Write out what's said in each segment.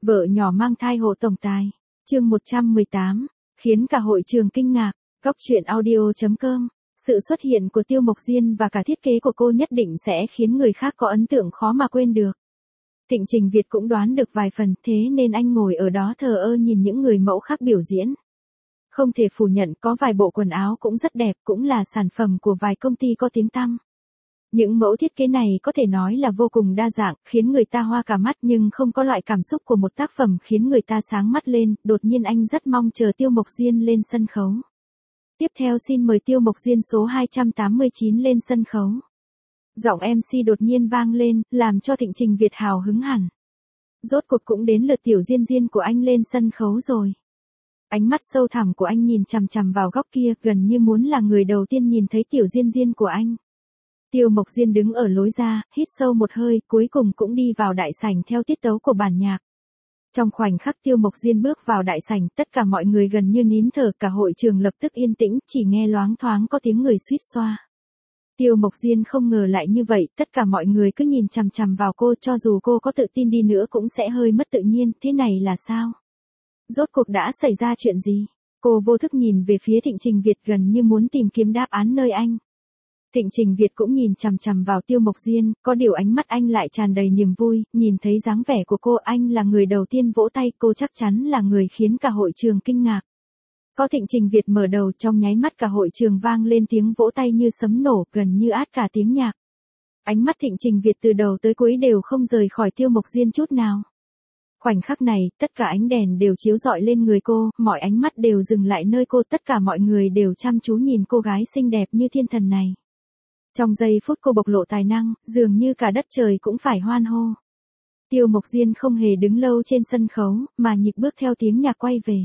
Vợ nhỏ mang thai hộ tổng tài. Chương 118, khiến cả hội trường kinh ngạc. Góc truyện audio.com. Sự xuất hiện của Tiêu Mộc Diên và cả thiết kế của cô nhất định sẽ khiến người khác có ấn tượng khó mà quên được. Thịnh Trình Việt cũng đoán được vài phần, thế nên anh ngồi ở đó thờ ơ nhìn những người mẫu khác biểu diễn. Không thể phủ nhận có vài bộ quần áo cũng rất đẹp, cũng là sản phẩm của vài công ty có tiếng tăm. Những mẫu thiết kế này có thể nói là vô cùng đa dạng, khiến người ta hoa cả mắt nhưng không có loại cảm xúc của một tác phẩm khiến người ta sáng mắt lên. Đột nhiên anh rất mong chờ Tiêu Mộc Diên lên sân khấu. Tiếp theo xin mời Tiêu Mộc Diên số 289 lên sân khấu. Giọng MC đột nhiên vang lên, làm cho Thịnh Trình Việt hào hứng hẳn. Rốt cuộc cũng đến lượt Tiểu Diên Diên của anh lên sân khấu rồi. Ánh mắt sâu thẳm của anh nhìn chằm chằm vào góc kia, gần như muốn là người đầu tiên nhìn thấy Tiểu Diên Diên của anh. Tiêu Mộc Diên đứng ở lối ra, hít sâu một hơi, cuối cùng cũng đi vào đại sảnh theo tiết tấu của bản nhạc. Trong khoảnh khắc Tiêu Mộc Diên bước vào đại sảnh, tất cả mọi người gần như nín thở, cả hội trường lập tức yên tĩnh, chỉ nghe loáng thoáng có tiếng người suýt xoa. Tiêu Mộc Diên không ngờ lại như vậy, tất cả mọi người cứ nhìn chằm chằm vào cô, cho dù cô có tự tin đi nữa cũng sẽ hơi mất tự nhiên. Thế này là sao? Rốt cuộc đã xảy ra chuyện gì? Cô vô thức nhìn về phía Thịnh Trình Việt, gần như muốn tìm kiếm đáp án nơi anh. Thịnh Trình Việt cũng nhìn chằm chằm vào Tiêu Mộc Diên, có điều ánh mắt anh lại tràn đầy niềm vui, nhìn thấy dáng vẻ của cô, anh là người đầu tiên vỗ tay, cô chắc chắn là người khiến cả hội trường kinh ngạc. Có Thịnh Trình Việt mở đầu, trong nháy mắt cả hội trường vang lên tiếng vỗ tay như sấm nổ, gần như át cả tiếng nhạc. Ánh mắt Thịnh Trình Việt từ đầu tới cuối đều không rời khỏi Tiêu Mộc Diên chút nào. Khoảnh khắc này, tất cả ánh đèn đều chiếu rọi lên người cô, mọi ánh mắt đều dừng lại nơi cô, tất cả mọi người đều chăm chú nhìn cô gái xinh đẹp như thiên thần này. Trong giây phút cô bộc lộ tài năng, dường như cả đất trời cũng phải hoan hô. Tiêu Mộc Diên không hề đứng lâu trên sân khấu, mà nhịp bước theo tiếng nhạc quay về.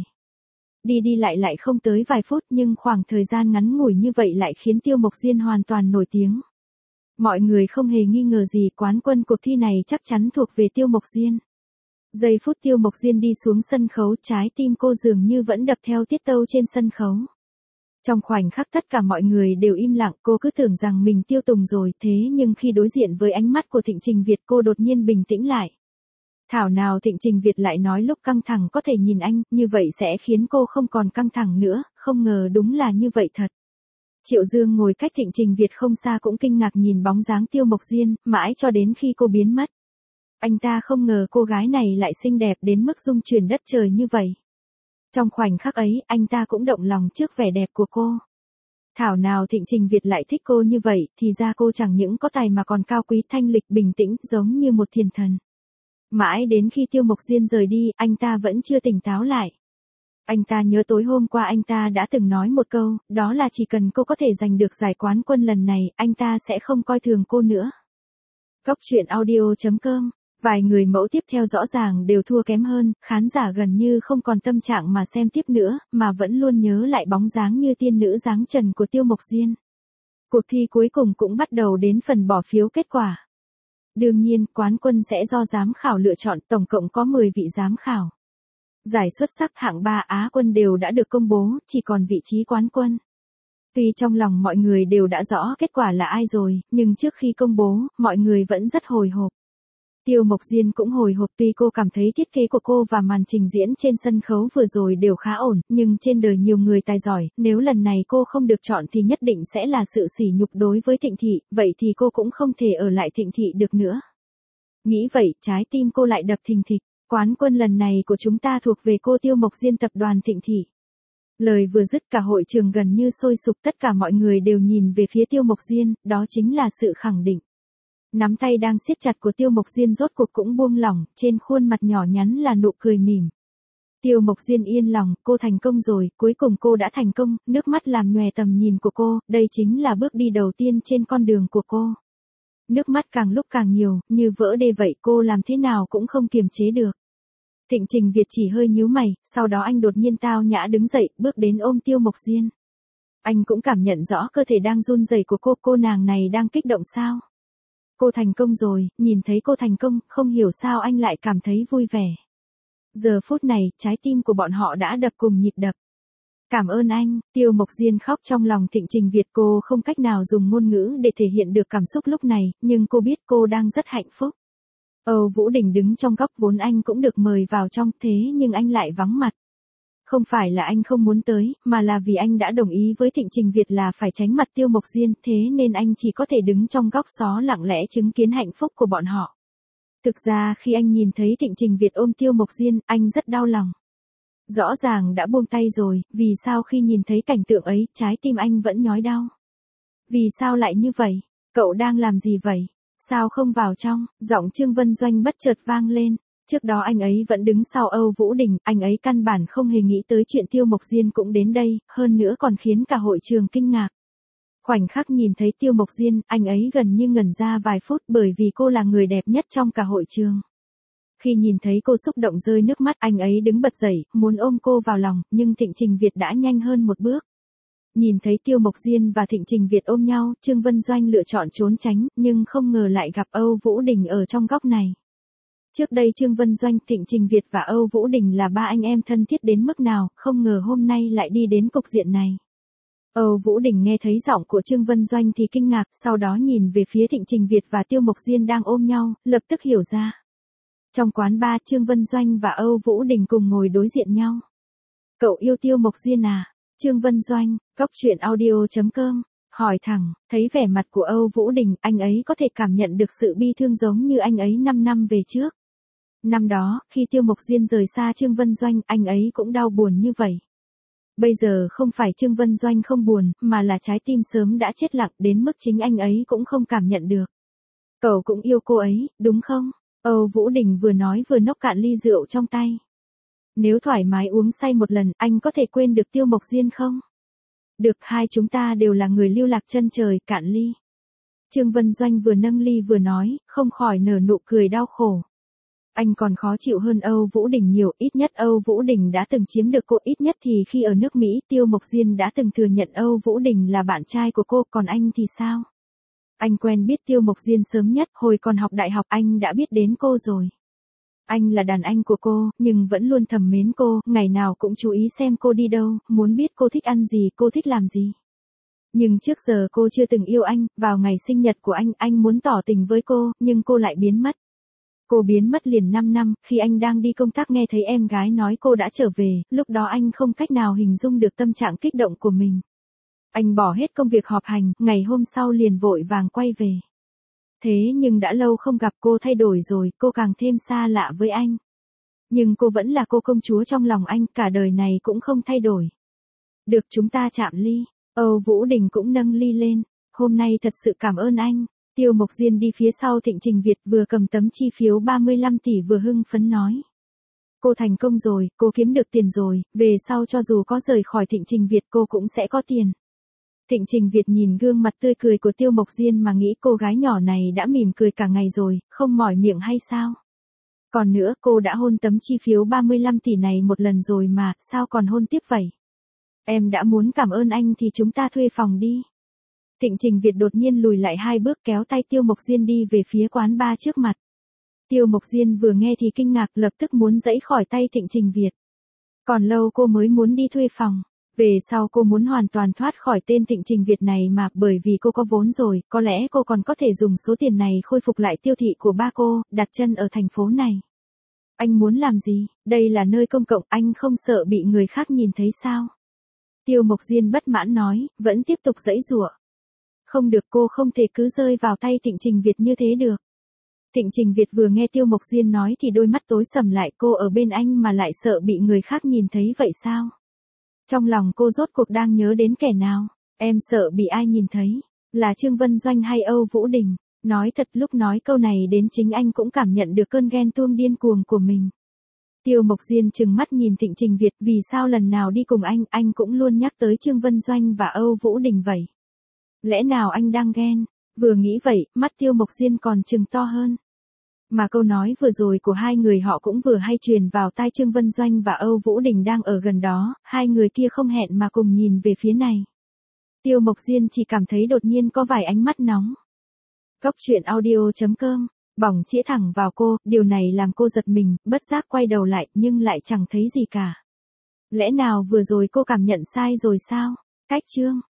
Đi đi lại lại không tới vài phút, nhưng khoảng thời gian ngắn ngủi như vậy lại khiến Tiêu Mộc Diên hoàn toàn nổi tiếng. Mọi người không hề nghi ngờ gì, quán quân cuộc thi này chắc chắn thuộc về Tiêu Mộc Diên. Giây phút Tiêu Mộc Diên đi xuống sân khấu, trái tim cô dường như vẫn đập theo tiết tấu trên sân khấu. Trong khoảnh khắc tất cả mọi người đều im lặng, cô cứ tưởng rằng mình tiêu tùng rồi, thế nhưng khi đối diện với ánh mắt của Thịnh Trình Việt, cô đột nhiên bình tĩnh lại. Thảo nào Thịnh Trình Việt lại nói lúc căng thẳng có thể nhìn anh, như vậy sẽ khiến cô không còn căng thẳng nữa, không ngờ đúng là như vậy thật. Triệu Dương ngồi cách Thịnh Trình Việt không xa cũng kinh ngạc nhìn bóng dáng Tiêu Mộc Diên, mãi cho đến khi cô biến mất. Anh ta không ngờ cô gái này lại xinh đẹp đến mức rung chuyển đất trời như vậy. Trong khoảnh khắc ấy, anh ta cũng động lòng trước vẻ đẹp của cô. Thảo nào Thịnh Trình Việt lại thích cô như vậy, thì ra cô chẳng những có tài mà còn cao quý, thanh lịch, bình tĩnh, giống như một thiên thần. Mãi đến khi Tiêu Mộc Diên rời đi, anh ta vẫn chưa tỉnh táo lại. Anh ta nhớ tối hôm qua anh ta đã từng nói một câu, đó là chỉ cần cô có thể giành được giải quán quân lần này, anh ta sẽ không coi thường cô nữa. Góc truyện audio.com. Vài người mẫu tiếp theo rõ ràng đều thua kém hơn, khán giả gần như không còn tâm trạng mà xem tiếp nữa, mà vẫn luôn nhớ lại bóng dáng như tiên nữ dáng trần của Tiêu Mộc Diên. Cuộc thi cuối cùng cũng bắt đầu đến phần bỏ phiếu kết quả. Đương nhiên, quán quân sẽ do giám khảo lựa chọn, tổng cộng có 10 vị giám khảo. Giải xuất sắc hạng 3 Á quân đều đã được công bố, chỉ còn vị trí quán quân. Tuy trong lòng mọi người đều đã rõ kết quả là ai rồi, nhưng trước khi công bố, mọi người vẫn rất hồi hộp. Tiêu Mộc Diên cũng hồi hộp, tuy cô cảm thấy thiết kế của cô và màn trình diễn trên sân khấu vừa rồi đều khá ổn, nhưng trên đời nhiều người tài giỏi, nếu lần này cô không được chọn thì nhất định sẽ là sự sỉ nhục đối với Thịnh Thị, vậy thì cô cũng không thể ở lại Thịnh Thị được nữa. Nghĩ vậy, trái tim cô lại đập thình thịch, quán quân lần này của chúng ta thuộc về cô Tiêu Mộc Diên, tập đoàn Thịnh Thị. Lời vừa dứt cả hội trường gần như sôi sục, tất cả mọi người đều nhìn về phía Tiêu Mộc Diên, đó chính là sự khẳng định. Nắm tay đang siết chặt của Tiêu Mộc Diên rốt cuộc cũng buông lỏng, trên khuôn mặt nhỏ nhắn là nụ cười mỉm. Tiêu Mộc Diên yên lòng, cô thành công rồi, cuối cùng cô đã thành công, nước mắt làm nhòe tầm nhìn của cô, đây chính là bước đi đầu tiên trên con đường của cô. Nước mắt càng lúc càng nhiều, như vỡ đê vậy, cô làm thế nào cũng không kiềm chế được. Thịnh Trình Việt chỉ hơi nhíu mày, sau đó anh đột nhiên tao nhã đứng dậy, bước đến ôm Tiêu Mộc Diên. Anh cũng cảm nhận rõ cơ thể đang run rẩy của cô nàng này đang kích động sao? Cô thành công rồi, nhìn thấy cô thành công, không hiểu sao anh lại cảm thấy vui vẻ. Giờ phút này, trái tim của bọn họ đã đập cùng nhịp đập. Cảm ơn anh, Tiêu Mộc Diên khóc trong lòng Thịnh Trình Việt, cô không cách nào dùng ngôn ngữ để thể hiện được cảm xúc lúc này, nhưng cô biết cô đang rất hạnh phúc. Âu Vũ Đình đứng trong góc, vốn anh cũng được mời vào trong, thế nhưng anh lại vắng mặt. Không phải là anh không muốn tới, mà là vì anh đã đồng ý với Thịnh Trình Việt là phải tránh mặt Tiêu Mộc Diên, thế nên anh chỉ có thể đứng trong góc xó lặng lẽ chứng kiến hạnh phúc của bọn họ. Thực ra khi anh nhìn thấy Thịnh Trình Việt ôm Tiêu Mộc Diên, anh rất đau lòng. Rõ ràng đã buông tay rồi, vì sao khi nhìn thấy cảnh tượng ấy, trái tim anh vẫn nhói đau? Vì sao lại như vậy? Cậu đang làm gì vậy? Sao không vào trong? Giọng Trương Vân Doanh bất chợt vang lên. Trước đó anh ấy vẫn đứng sau Âu Vũ Đình, anh ấy căn bản không hề nghĩ tới chuyện Tiêu Mộc Diên cũng đến đây, hơn nữa còn khiến cả hội trường kinh ngạc. Khoảnh khắc nhìn thấy Tiêu Mộc Diên, anh ấy gần như ngẩn ra vài phút bởi vì cô là người đẹp nhất trong cả hội trường. Khi nhìn thấy cô xúc động rơi nước mắt, anh ấy đứng bật dậy, muốn ôm cô vào lòng, nhưng Thịnh Trình Việt đã nhanh hơn một bước. Nhìn thấy Tiêu Mộc Diên và Thịnh Trình Việt ôm nhau, Trương Vân Doanh lựa chọn trốn tránh, nhưng không ngờ lại gặp Âu Vũ Đình ở trong góc này. Trước đây Trương Vân Doanh, Thịnh Trình Việt và Âu Vũ Đình là ba anh em thân thiết đến mức nào, không ngờ hôm nay lại đi đến cục diện này. Âu Vũ Đình nghe thấy giọng của Trương Vân Doanh thì kinh ngạc, sau đó nhìn về phía Thịnh Trình Việt và Tiêu Mộc Diên đang ôm nhau, lập tức hiểu ra. Trong quán bar, Trương Vân Doanh và Âu Vũ Đình cùng ngồi đối diện nhau. Cậu yêu Tiêu Mộc Diên à? Trương Vân Doanh, góc truyện audio.com, hỏi thẳng, thấy vẻ mặt của Âu Vũ Đình, anh ấy có thể cảm nhận được sự bi thương giống như anh ấy 5 năm về trước. Năm đó, khi Tiêu Mộc Diên rời xa Trương Vân Doanh, anh ấy cũng đau buồn như vậy. Bây giờ không phải Trương Vân Doanh không buồn, mà là trái tim sớm đã chết lặng đến mức chính anh ấy cũng không cảm nhận được. Cậu cũng yêu cô ấy, đúng không? Âu Vũ Đình vừa nói vừa nốc cạn ly rượu trong tay. Nếu thoải mái uống say một lần, anh có thể quên được Tiêu Mộc Diên không? Được, hai chúng ta đều là người lưu lạc chân trời, cạn ly. Trương Vân Doanh vừa nâng ly vừa nói, không khỏi nở nụ cười đau khổ. Anh còn khó chịu hơn Âu Vũ Đình nhiều, ít nhất Âu Vũ Đình đã từng chiếm được cô, ít nhất thì khi ở nước Mỹ, Tiêu Mộc Diên đã từng thừa nhận Âu Vũ Đình là bạn trai của cô, còn anh thì sao? Anh quen biết Tiêu Mộc Diên sớm nhất, hồi còn học đại học anh đã biết đến cô rồi. Anh là đàn anh của cô, nhưng vẫn luôn thầm mến cô, ngày nào cũng chú ý xem cô đi đâu, muốn biết cô thích ăn gì, cô thích làm gì. Nhưng trước giờ cô chưa từng yêu anh, vào ngày sinh nhật của anh muốn tỏ tình với cô, nhưng cô lại biến mất. Cô biến mất liền 5 năm, khi anh đang đi công tác nghe thấy em gái nói cô đã trở về, lúc đó anh không cách nào hình dung được tâm trạng kích động của mình. Anh bỏ hết công việc họp hành, ngày hôm sau liền vội vàng quay về. Thế nhưng đã lâu không gặp, cô thay đổi rồi, cô càng thêm xa lạ với anh. Nhưng cô vẫn là cô công chúa trong lòng anh, cả đời này cũng không thay đổi. Được, chúng ta chạm ly. Âu Vũ Đình cũng nâng ly lên. Hôm nay thật sự cảm ơn anh. Tiêu Mộc Diên đi phía sau Thịnh Trình Việt vừa cầm tấm chi phiếu 35 tỷ vừa hưng phấn nói. Cô thành công rồi, cô kiếm được tiền rồi, về sau cho dù có rời khỏi Thịnh Trình Việt cô cũng sẽ có tiền. Thịnh Trình Việt nhìn gương mặt tươi cười của Tiêu Mộc Diên mà nghĩ cô gái nhỏ này đã mỉm cười cả ngày rồi, không mỏi miệng hay sao? Còn nữa, cô đã hôn tấm chi phiếu 35 tỷ này một lần rồi mà, sao còn hôn tiếp vậy? Em đã muốn cảm ơn anh thì chúng ta thuê phòng đi. Thịnh Trình Việt đột nhiên lùi lại 2 bước kéo tay Tiêu Mộc Diên đi về phía quán bar trước mặt. Tiêu Mộc Diên vừa nghe thì kinh ngạc, lập tức muốn giãy khỏi tay Thịnh Trình Việt. Còn lâu cô mới muốn đi thuê phòng. Về sau cô muốn hoàn toàn thoát khỏi tên Thịnh Trình Việt này mà, bởi vì cô có vốn rồi, có lẽ cô còn có thể dùng số tiền này khôi phục lại tiêu thị của ba cô, đặt chân ở thành phố này. Anh muốn làm gì? Đây là nơi công cộng, anh không sợ bị người khác nhìn thấy sao? Tiêu Mộc Diên bất mãn nói, vẫn tiếp tục giãy giụa. Không được, cô không thể cứ rơi vào tay Thịnh Trình Việt như thế được. Thịnh Trình Việt vừa nghe Tiêu Mộc Diên nói thì đôi mắt tối sầm lại, cô ở bên anh mà lại sợ bị người khác nhìn thấy vậy sao? Trong lòng cô rốt cuộc đang nhớ đến kẻ nào? Em sợ bị ai nhìn thấy? Là Trương Vân Doanh hay Âu Vũ Đình? Nói thật, lúc nói câu này đến chính anh cũng cảm nhận được cơn ghen tuông điên cuồng của mình. Tiêu Mộc Diên trừng mắt nhìn Thịnh Trình Việt, vì sao lần nào đi cùng anh cũng luôn nhắc tới Trương Vân Doanh và Âu Vũ Đình vậy? Lẽ nào anh đang ghen? Vừa nghĩ vậy, mắt Tiêu Mộc Diên còn trừng to hơn. Mà câu nói vừa rồi của hai người họ cũng vừa hay truyền vào tai Trương Vân Doanh và Âu Vũ Đình đang ở gần đó, hai người kia không hẹn mà cùng nhìn về phía này. Tiêu Mộc Diên chỉ cảm thấy đột nhiên có vài ánh mắt nóng. Góc truyện audio.com, bỏng chĩa thẳng vào cô, điều này làm cô giật mình, bất giác quay đầu lại nhưng lại chẳng thấy gì cả. Lẽ nào vừa rồi cô cảm nhận sai rồi sao? Cách chương